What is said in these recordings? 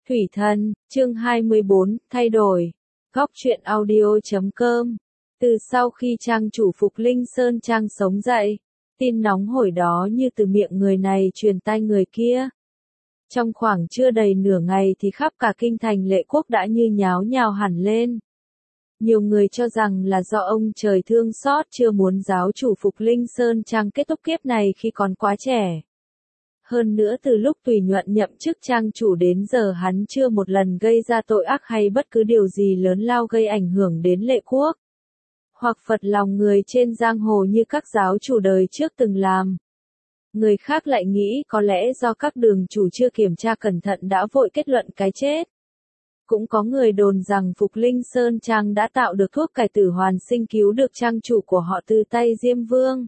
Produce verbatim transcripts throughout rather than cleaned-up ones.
Thủy Thần, chương hai mươi bốn, thay đổi. Góc truyện audio chấm com. Từ sau khi trang chủ Phục Linh Sơn Trang sống dậy, tin nóng hổi đó như từ miệng người này truyền tai người kia. Trong khoảng chưa đầy nửa ngày thì khắp cả kinh thành Lệ Quốc đã như nháo nhào hẳn lên. Nhiều người cho rằng là do ông trời thương xót chưa muốn giáo chủ Phục Linh Sơn Trang kết thúc kiếp này khi còn quá trẻ. Hơn nữa từ lúc Tùy Nhuận nhậm chức trang chủ đến giờ hắn chưa một lần gây ra tội ác hay bất cứ điều gì lớn lao gây ảnh hưởng đến Lệ Quốc. Hoặc phật lòng người trên giang hồ như các giáo chủ đời trước từng làm. Người khác lại nghĩ có lẽ do các đường chủ chưa kiểm tra cẩn thận đã vội kết luận cái chết. Cũng có người đồn rằng Phục Linh Sơn Trang đã tạo được thuốc cải tử hoàn sinh cứu được trang chủ của họ từ tay Diêm Vương.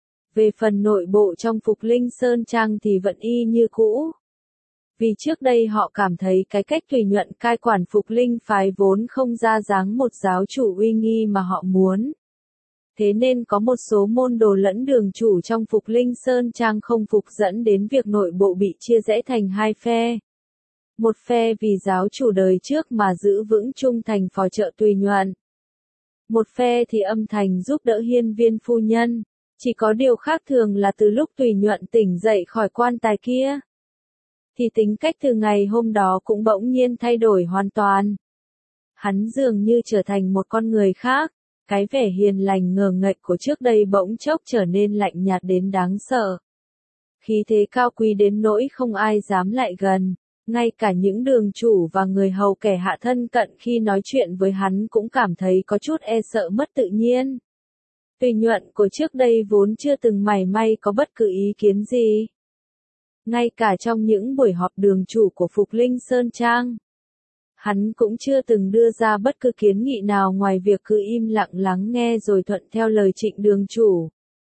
Về phần nội bộ trong Phục Linh Sơn Trang thì vẫn y như cũ. Vì trước đây họ cảm thấy cái cách Tùy Nhuận cai quản Phục Linh phái vốn không ra dáng một giáo chủ uy nghi mà họ muốn. Thế nên có một số môn đồ lẫn đường chủ trong Phục Linh Sơn Trang không phục dẫn đến việc nội bộ bị chia rẽ thành hai phe. Một phe vì giáo chủ đời trước mà giữ vững trung thành phò trợ Tùy Nhuận. Một phe thì âm thầm giúp đỡ Hiên Viên phu nhân. Chỉ có điều khác thường là từ lúc Tùy Nhuận tỉnh dậy khỏi quan tài kia, thì tính cách từ ngày hôm đó cũng bỗng nhiên thay đổi hoàn toàn. Hắn dường như trở thành một con người khác, cái vẻ hiền lành ngờ nghệch của trước đây bỗng chốc trở nên lạnh nhạt đến đáng sợ. Khí thế cao quý đến nỗi không ai dám lại gần, ngay cả những đường chủ và người hầu kẻ hạ thân cận khi nói chuyện với hắn cũng cảm thấy có chút e sợ mất tự nhiên. Tùy Nhuận của trước đây vốn chưa từng mảy may có bất cứ ý kiến gì. Ngay cả trong những buổi họp đường chủ của Phục Linh Sơn Trang, hắn cũng chưa từng đưa ra bất cứ kiến nghị nào ngoài việc cứ im lặng lắng nghe rồi thuận theo lời Trịnh đường chủ.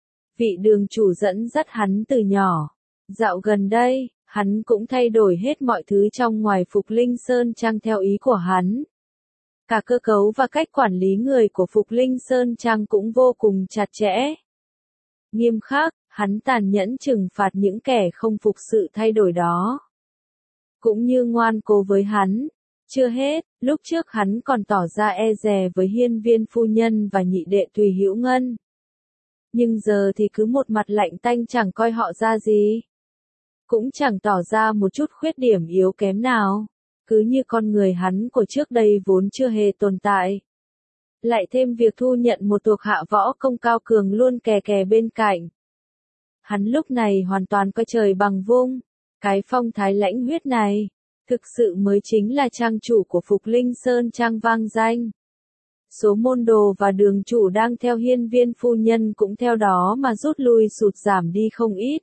Vị đường chủ dẫn dắt hắn từ nhỏ. Dạo gần đây, hắn cũng thay đổi hết mọi thứ trong ngoài Phục Linh Sơn Trang theo ý của hắn. Cả cơ cấu và cách quản lý người của Phục Linh Sơn Trang cũng vô cùng chặt chẽ. Nghiêm khắc, hắn tàn nhẫn trừng phạt những kẻ không phục sự thay đổi đó. Cũng như ngoan cố với hắn. Chưa hết, lúc trước hắn còn tỏ ra e dè với Hiên Viên phu nhân và nhị đệ Tùy Hữu Ngân. Nhưng giờ thì cứ một mặt lạnh tanh chẳng coi họ ra gì. Cũng chẳng tỏ ra một chút khuyết điểm yếu kém nào. Cứ như con người hắn của trước đây vốn chưa hề tồn tại. Lại thêm việc thu nhận một thuộc hạ võ công cao cường luôn kè kè bên cạnh. Hắn lúc này hoàn toàn coi trời bằng vung. Cái phong thái lãnh huyết này, thực sự mới chính là trang chủ của Phục Linh Sơn Trang vang danh. Số môn đồ và đường chủ đang theo Hiên Viên phu nhân cũng theo đó mà rút lui sụt giảm đi không ít.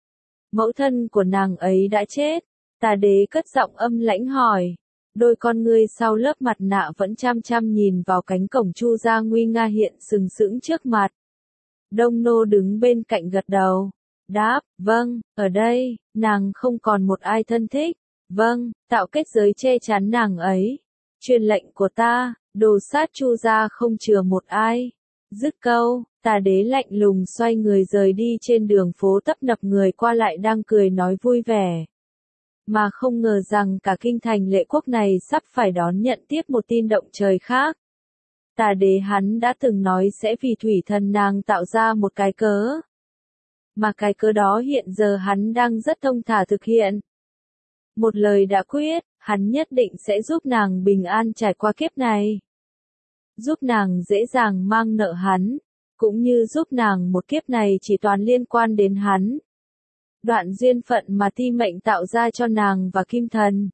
Mẫu thân của nàng ấy đã chết. Tà đế cất giọng âm lãnh hỏi. Đôi con ngươi sau lớp mặt nạ vẫn chăm chăm nhìn vào cánh cổng Chu gia nguy nga hiện sừng sững trước mặt. Đông Nô đứng bên cạnh gật đầu. Đáp, vâng, ở đây, nàng không còn một ai thân thích. Vâng, tạo kết giới che chắn nàng ấy. Truyền lệnh của ta, đồ sát Chu gia không chừa một ai. Dứt câu, tà đế lạnh lùng xoay người rời đi trên đường phố tấp nập người qua lại đang cười nói vui vẻ. Mà không ngờ rằng cả kinh thành Lệ Quốc này sắp phải đón nhận tiếp một tin động trời khác. Tà đế hắn đã từng nói sẽ vì Thủy Thần nàng tạo ra một cái cớ. Mà cái cớ đó hiện giờ hắn đang rất thông thả thực hiện. Một lời đã quyết, hắn nhất định sẽ giúp nàng bình an trải qua kiếp này. Giúp nàng dễ dàng mang nợ hắn, cũng như giúp nàng một kiếp này chỉ toàn liên quan đến hắn. Đoạn duyên phận mà ti mệnh tạo ra cho nàng và Kim Thần.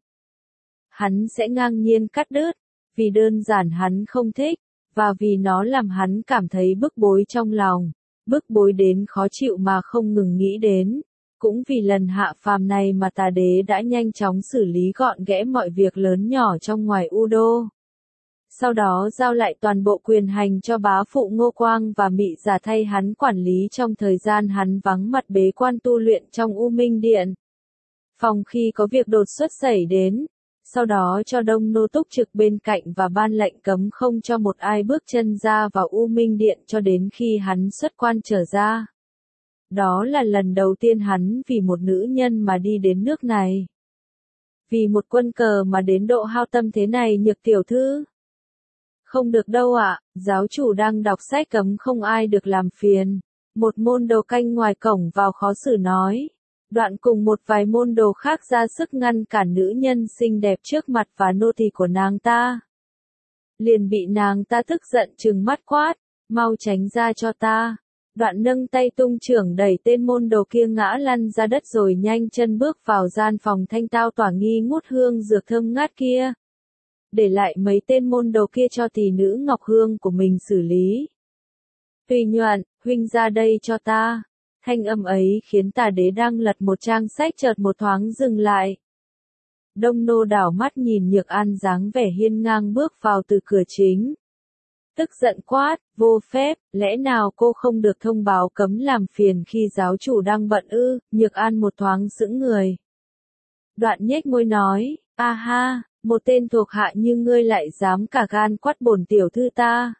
Hắn sẽ ngang nhiên cắt đứt, vì đơn giản hắn không thích, và vì nó làm hắn cảm thấy bức bối trong lòng, bức bối đến khó chịu mà không ngừng nghĩ đến. Cũng vì lần hạ phàm này mà tà đế đã nhanh chóng xử lý gọn ghẽ mọi việc lớn nhỏ trong ngoài U Đô. Sau đó giao lại toàn bộ quyền hành cho bá phụ Ngô Quang và Mị Giả thay hắn quản lý trong thời gian hắn vắng mặt bế quan tu luyện trong U Minh Điện. Phòng khi có việc đột xuất xảy đến, sau đó cho Đông Nô túc trực bên cạnh và ban lệnh cấm không cho một ai bước chân ra vào U Minh Điện cho đến khi hắn xuất quan trở ra. Đó là lần đầu tiên hắn vì một nữ nhân mà đi đến nước này. Vì một quân cờ mà đến độ hao tâm thế này Nhược tiểu thư. Không được đâu ạ, giáo chủ đang đọc sách cấm không ai được làm phiền. Một môn đồ canh ngoài cổng vào khó xử nói. Đoạn cùng một vài môn đồ khác ra sức ngăn cản nữ nhân xinh đẹp trước mặt và nô tỳ của nàng ta. Liền bị nàng ta tức giận trừng mắt quát, mau tránh ra cho ta. Đoạn nâng tay tung chưởng đẩy tên môn đồ kia ngã lăn ra đất rồi nhanh chân bước vào gian phòng thanh tao tỏa nghi ngút hương dược thơm ngát kia. Để lại mấy tên môn đồ kia cho tỷ nữ Ngọc Hương của mình xử lý. Tùy Nhuận, huynh ra đây cho ta. Thanh âm ấy khiến tả đế đang lật một trang sách chợt một thoáng dừng lại. Đông nô đảo mắt nhìn Nhược An dáng vẻ hiên ngang bước vào từ cửa chính. Tức giận quát, vô phép, lẽ nào cô không được thông báo cấm làm phiền khi giáo chủ đang bận ư? Nhược An một thoáng sững người. Đoạn nhếch môi nói, a ha, một tên thuộc hạ như ngươi lại dám cả gan quát bổn tiểu thư ta.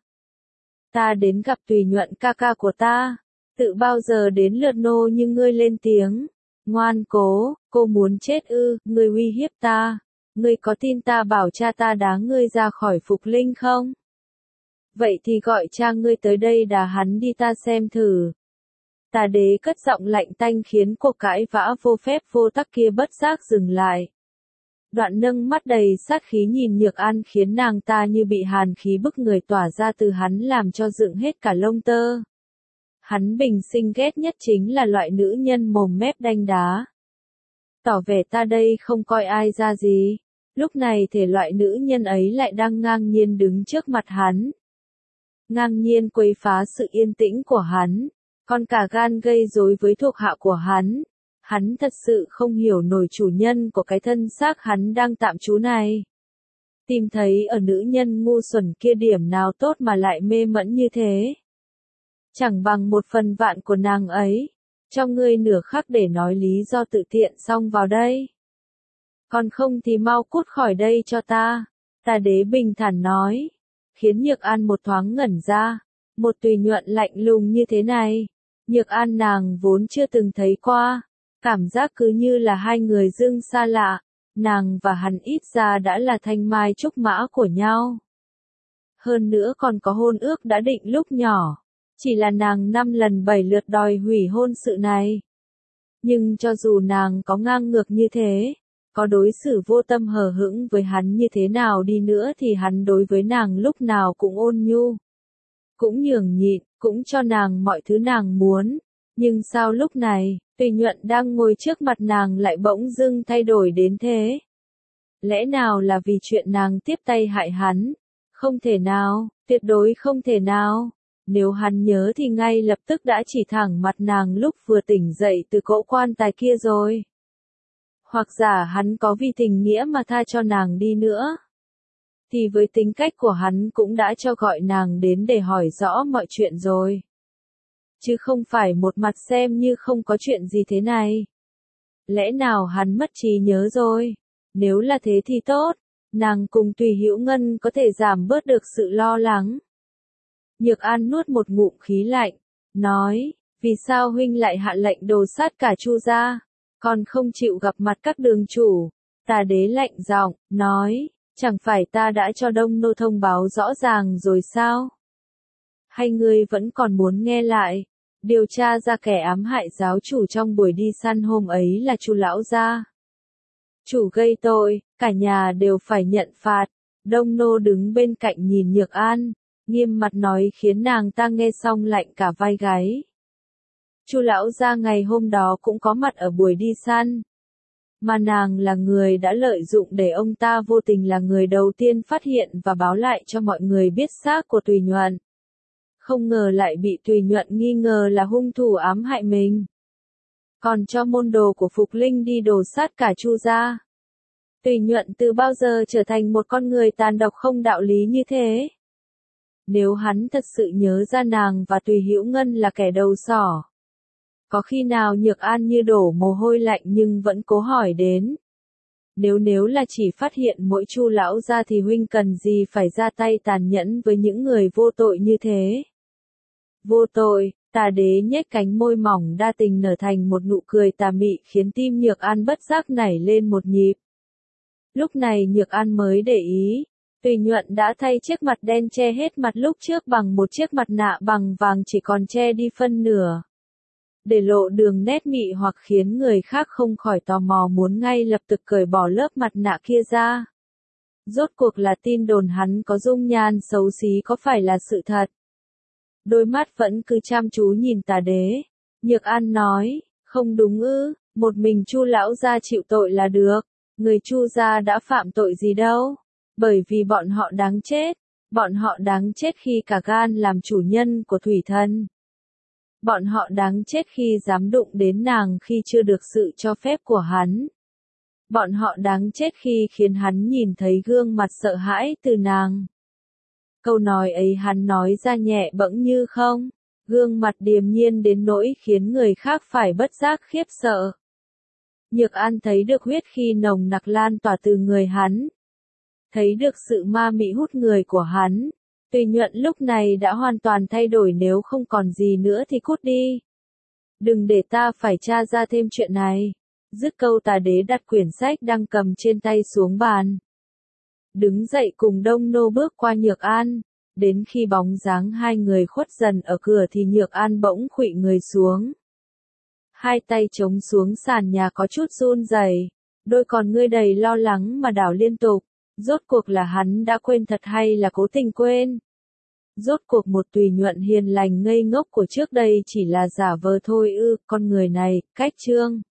Ta đến gặp Tùy Nhuận ca ca của ta, tự bao giờ đến lượt nô như ngươi lên tiếng. Ngoan cố, cô muốn chết ư, ngươi uy hiếp ta. Ngươi có tin ta bảo cha ta đá ngươi ra khỏi Phục Linh không? Vậy thì gọi cha ngươi tới đây đá hắn đi ta xem thử. Tả đế cất giọng lạnh tanh khiến cuộc cãi vã vô phép vô tắc kia bất giác dừng lại. Đoạn nâng mắt đầy sát khí nhìn Nhược An khiến nàng ta như bị hàn khí bức người tỏa ra từ hắn làm cho dựng hết cả lông tơ. Hắn bình sinh ghét nhất chính là loại nữ nhân mồm mép đanh đá. Tỏ vẻ ta đây không coi ai ra gì. Lúc này thể loại nữ nhân ấy lại đang ngang nhiên đứng trước mặt hắn. Ngang nhiên quấy phá sự yên tĩnh của hắn. Còn cả gan gây rối với thuộc hạ của hắn. Hắn thật sự không hiểu nổi chủ nhân của cái thân xác hắn đang tạm trú này. Tìm thấy ở nữ nhân ngu xuẩn kia điểm nào tốt mà lại mê mẫn như thế. Chẳng bằng một phần vạn của nàng ấy. Cho ngươi nửa khắc để nói lý do tự tiện xong vào đây. Còn không thì mau cút khỏi đây cho ta. Tả đế bình thản nói. Khiến Nhược An một thoáng ngẩn ra. Một Tùy Nhuận lạnh lùng như thế này. Nhược An nàng vốn chưa từng thấy qua. Cảm giác cứ như là hai người dưng xa lạ. Nàng và hắn ít ra đã là thanh mai trúc mã của nhau. Hơn nữa còn có hôn ước đã định lúc nhỏ. Chỉ là nàng năm lần bảy lượt đòi hủy hôn sự này. Nhưng cho dù nàng có ngang ngược như thế, có đối xử vô tâm hờ hững với hắn như thế nào đi nữa thì hắn đối với nàng lúc nào cũng ôn nhu. Cũng nhường nhịn, cũng cho nàng mọi thứ nàng muốn. Nhưng sao lúc này, Tùy Nhuận đang ngồi trước mặt nàng lại bỗng dưng thay đổi đến thế? Lẽ nào là vì chuyện nàng tiếp tay hại hắn? Không thể nào, tuyệt đối không thể nào. Nếu hắn nhớ thì ngay lập tức đã chỉ thẳng mặt nàng lúc vừa tỉnh dậy từ cỗ quan tài kia rồi. Hoặc giả hắn có vì tình nghĩa mà tha cho nàng đi nữa. Thì với tính cách của hắn cũng đã cho gọi nàng đến để hỏi rõ mọi chuyện rồi. Chứ không phải một mặt xem như không có chuyện gì thế này. Lẽ nào hắn mất trí nhớ rồi? Nếu là thế thì tốt, nàng cùng Tùy Hữu Ngân có thể giảm bớt được sự lo lắng. Nhược An nuốt một ngụm khí lạnh, nói, vì sao huynh lại hạ lệnh đồ sát cả Chu gia, còn không chịu gặp mặt các đường chủ? Tả đế lạnh giọng, nói, chẳng phải ta đã cho Đông nô thông báo rõ ràng rồi sao? Hay ngươi vẫn còn muốn nghe lại? Điều tra ra kẻ ám hại giáo chủ trong buổi đi săn hôm ấy là Chu lão gia. Chủ gây tội, cả nhà đều phải nhận phạt. Đông nô đứng bên cạnh nhìn Nhược An, nghiêm mặt nói khiến nàng ta nghe xong lạnh cả vai gáy. Chu lão gia ngày hôm đó cũng có mặt ở buổi đi săn. Mà nàng là người đã lợi dụng để ông ta vô tình là người đầu tiên phát hiện và báo lại cho mọi người biết xác của Tùy Nhuận. Không ngờ lại bị Tùy Nhuận nghi ngờ là hung thủ ám hại mình. Còn cho môn đồ của Phục Linh đi đồ sát cả Chu gia. Tùy Nhuận từ bao giờ trở thành một con người tàn độc không đạo lý như thế? Nếu hắn thật sự nhớ ra nàng và Tùy Hữu Ngân là kẻ đầu sỏ. Có khi nào Nhược An như đổ mồ hôi lạnh nhưng vẫn cố hỏi đến. Nếu nếu là chỉ phát hiện mỗi Chu lão gia thì huynh cần gì phải ra tay tàn nhẫn với những người vô tội như thế? Vô tội, Tả đế nhếch cánh môi mỏng đa tình nở thành một nụ cười tà mị khiến tim Nhược An bất giác nảy lên một nhịp. Lúc này Nhược An mới để ý, Tùy Nhuận đã thay chiếc mặt đen che hết mặt lúc trước bằng một chiếc mặt nạ bằng vàng chỉ còn che đi phân nửa, để lộ đường nét mị hoặc khiến người khác không khỏi tò mò muốn ngay lập tức cởi bỏ lớp mặt nạ kia ra. Rốt cuộc là tin đồn hắn có dung nhan xấu xí có phải là sự thật? Đôi mắt vẫn cứ chăm chú nhìn Tà Đế. Nhược An nói, không đúng ư, một mình Chu lão gia chịu tội là được, người Chu gia đã phạm tội gì đâu, bởi vì bọn họ đáng chết, bọn họ đáng chết khi cả gan làm chủ nhân của Thủy Thần. Bọn họ đáng chết khi dám đụng đến nàng khi chưa được sự cho phép của hắn. Bọn họ đáng chết khi khiến hắn nhìn thấy gương mặt sợ hãi từ nàng. Câu nói ấy hắn nói ra nhẹ bẫng như không, gương mặt điềm nhiên đến nỗi khiến người khác phải bất giác khiếp sợ. Nhược An thấy được huyết khi nồng nặc lan tỏa từ người hắn. Thấy được sự ma mị hút người của hắn. Tùy Nhuận lúc này đã hoàn toàn thay đổi, nếu không còn gì nữa thì cút đi. Đừng để ta phải tra ra thêm chuyện này. Dứt câu Tà Đế đặt quyển sách đang cầm trên tay xuống bàn. Đứng dậy cùng Đông Nô bước qua Nhược An. Đến khi bóng dáng hai người khuất dần ở cửa thì Nhược An bỗng khuỵu người xuống. Hai tay chống xuống sàn nhà có chút run rẩy, đôi con ngươi đầy lo lắng mà đảo liên tục. Rốt cuộc là hắn đã quên thật hay là cố tình quên? Rốt cuộc một Tùy Nhuận hiền lành ngây ngốc của trước đây chỉ là giả vờ thôi ư? Con người này, cách trương.